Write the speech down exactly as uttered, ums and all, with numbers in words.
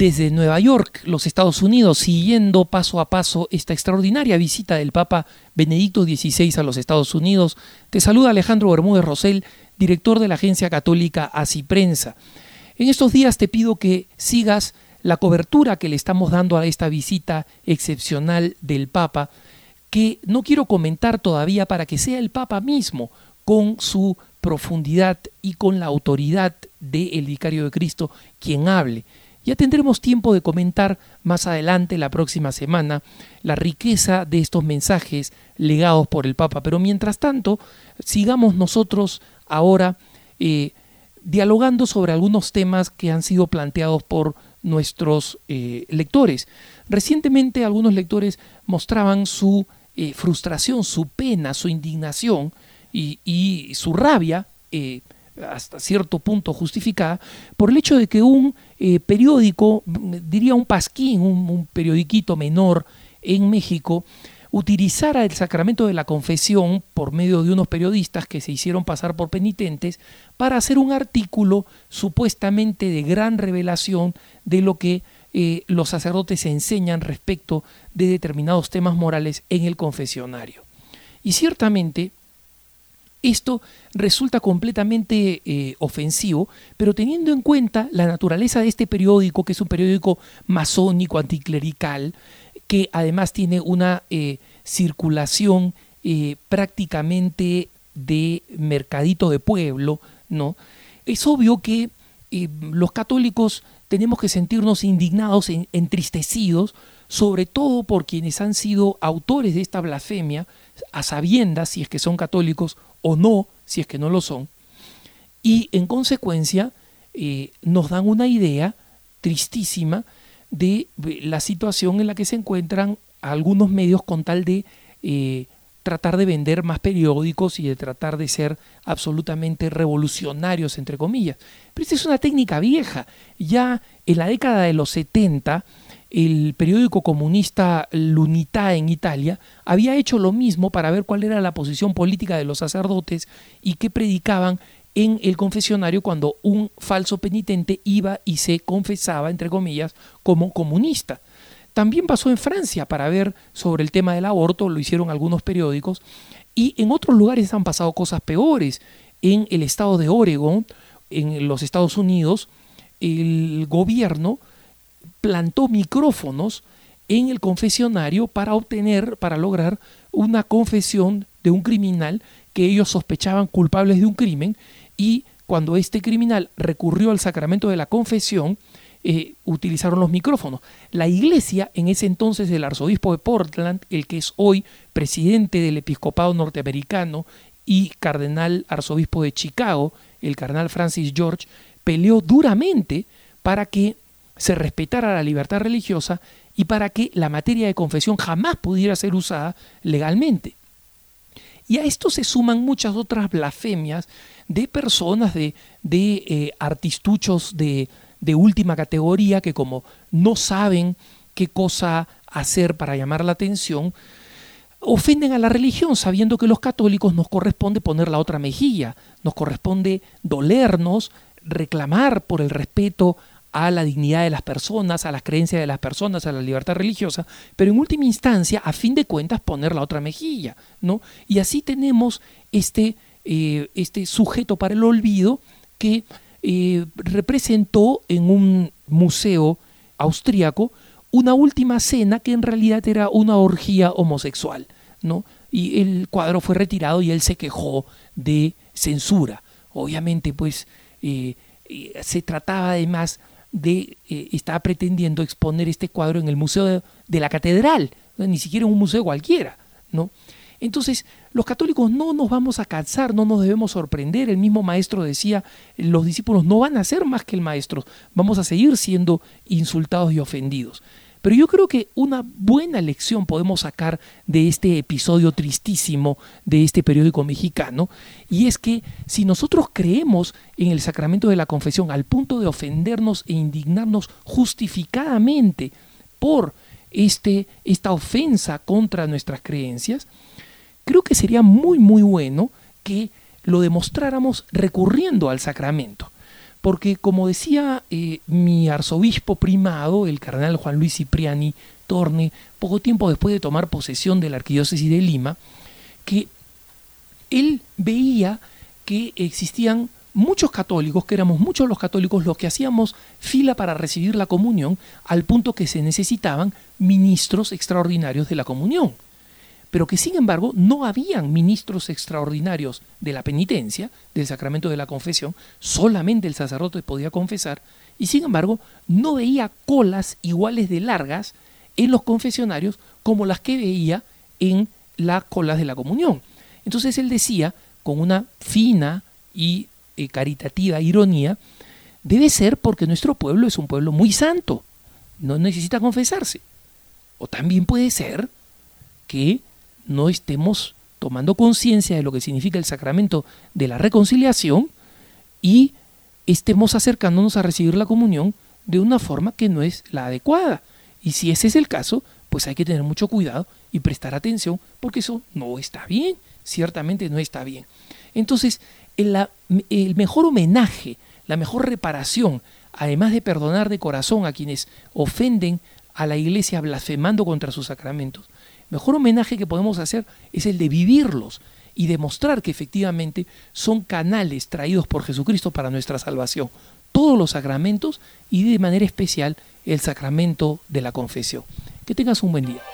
desde Nueva York, los Estados Unidos, siguiendo paso a paso esta extraordinaria visita del Papa Benedicto dieciséis a los Estados Unidos. Te saluda Alejandro Bermúdez Rosell, director de la agencia católica Así Prensa. En estos días te pido que sigas la cobertura que le estamos dando a esta visita excepcional del Papa, que no quiero comentar todavía para que sea el Papa mismo, con su profundidad y con la autoridad del Vicario de Cristo, quien hable. Ya tendremos tiempo de comentar más adelante, la próxima semana, la riqueza de estos mensajes legados por el Papa. Pero mientras tanto, sigamos nosotros ahora eh, dialogando sobre algunos temas que han sido planteados por nuestros eh, lectores. Recientemente algunos lectores mostraban su eh, frustración, su pena, su indignación y, y su rabia, eh, hasta cierto punto justificada, por el hecho de que un eh, periódico, diría un pasquín, un, un periodiquito menor en México, utilizara el sacramento de la confesión por medio de unos periodistas que se hicieron pasar por penitentes para hacer un artículo supuestamente de gran revelación de lo que eh, los sacerdotes enseñan respecto de determinados temas morales en el confesionario. Y ciertamente esto resulta completamente eh, ofensivo, pero teniendo en cuenta la naturaleza de este periódico, que es un periódico masónico, anticlerical, que además tiene una eh, circulación eh, prácticamente de mercadito de pueblo, ¿no? Es obvio que eh, los católicos tenemos que sentirnos indignados, en, entristecidos, sobre todo por quienes han sido autores de esta blasfemia, a sabiendas si es que son católicos o no, si es que no lo son, y en consecuencia eh, nos dan una idea tristísima de la situación en la que se encuentran algunos medios con tal de eh, tratar de vender más periódicos y de tratar de ser absolutamente revolucionarios, entre comillas. Pero esta es una técnica vieja. Ya en la década de los setenta, el periódico comunista L'Unità en Italia había hecho lo mismo para ver cuál era la posición política de los sacerdotes y qué predicaban en el confesionario cuando un falso penitente iba y se confesaba, entre comillas, como comunista. También pasó en Francia para ver sobre el tema del aborto, lo hicieron algunos periódicos, y en otros lugares han pasado cosas peores. En el estado de Oregon, en los Estados Unidos, el gobierno plantó micrófonos en el confesionario para obtener, para lograr una confesión de un criminal que ellos sospechaban culpables de un crimen, y cuando este criminal recurrió al sacramento de la confesión, eh, utilizaron los micrófonos. La iglesia, en ese entonces el arzobispo de Portland, el que es hoy presidente del episcopado norteamericano y cardenal arzobispo de Chicago, el cardenal Francis George, peleó duramente para que se respetara la libertad religiosa y para que la materia de confesión jamás pudiera ser usada legalmente. Y a esto se suman muchas otras blasfemias de personas, de, de eh, artistuchos de, de última categoría que, como no saben qué cosa hacer para llamar la atención, ofenden a la religión, sabiendo que los católicos nos corresponde poner la otra mejilla, nos corresponde dolernos, reclamar por el respeto a la dignidad de las personas, a las creencias de las personas, a la libertad religiosa, pero en última instancia, a fin de cuentas, poner la otra mejilla, ¿no? Y así tenemos este, eh, este sujeto para el olvido que eh, representó en un museo austríaco una última cena que en realidad era una orgía homosexual, ¿no? Y el cuadro fue retirado y él se quejó de censura. Obviamente, pues, eh, eh, se trataba además de, eh, estaba pretendiendo exponer este cuadro en el Museo de, de la Catedral, ¿no? Ni siquiera en un museo cualquiera, ¿no? Entonces, los católicos no nos vamos a cansar, no nos debemos sorprender. El mismo maestro decía, los discípulos no van a ser más que el maestro, vamos a seguir siendo insultados y ofendidos. Pero yo creo que una buena lección podemos sacar de este episodio tristísimo de este periódico mexicano, y es que si nosotros creemos en el sacramento de la confesión al punto de ofendernos e indignarnos justificadamente por este, esta ofensa contra nuestras creencias, creo que sería muy muy bueno que lo demostráramos recurriendo al sacramento. porque como decía eh, mi arzobispo primado, el cardenal Juan Luis Cipriani Torne, poco tiempo después de tomar posesión de la arquidiócesis de Lima, que él veía que existían muchos católicos, que éramos muchos los católicos los que hacíamos fila para recibir la comunión, al punto que se necesitaban ministros extraordinarios de la comunión, pero que sin embargo no habían ministros extraordinarios de la penitencia, del sacramento de la confesión, solamente el sacerdote podía confesar, y sin embargo no veía colas iguales de largas en los confesionarios como las que veía en las colas de la comunión. Entonces él decía, con una fina y eh, caritativa ironía, debe ser porque nuestro pueblo es un pueblo muy santo, no necesita confesarse. O también puede ser que no estemos tomando conciencia de lo que significa el sacramento de la reconciliación y estemos acercándonos a recibir la comunión de una forma que no es la adecuada. Y si ese es el caso, pues hay que tener mucho cuidado y prestar atención, porque eso no está bien, ciertamente no está bien. Entonces, el, el mejor homenaje, la mejor reparación, además de perdonar de corazón a quienes ofenden a la Iglesia blasfemando contra sus sacramentos, el mejor homenaje que podemos hacer es el de vivirlos y demostrar que efectivamente son canales traídos por Jesucristo para nuestra salvación. Todos los sacramentos y de manera especial el sacramento de la confesión. Que tengas un buen día.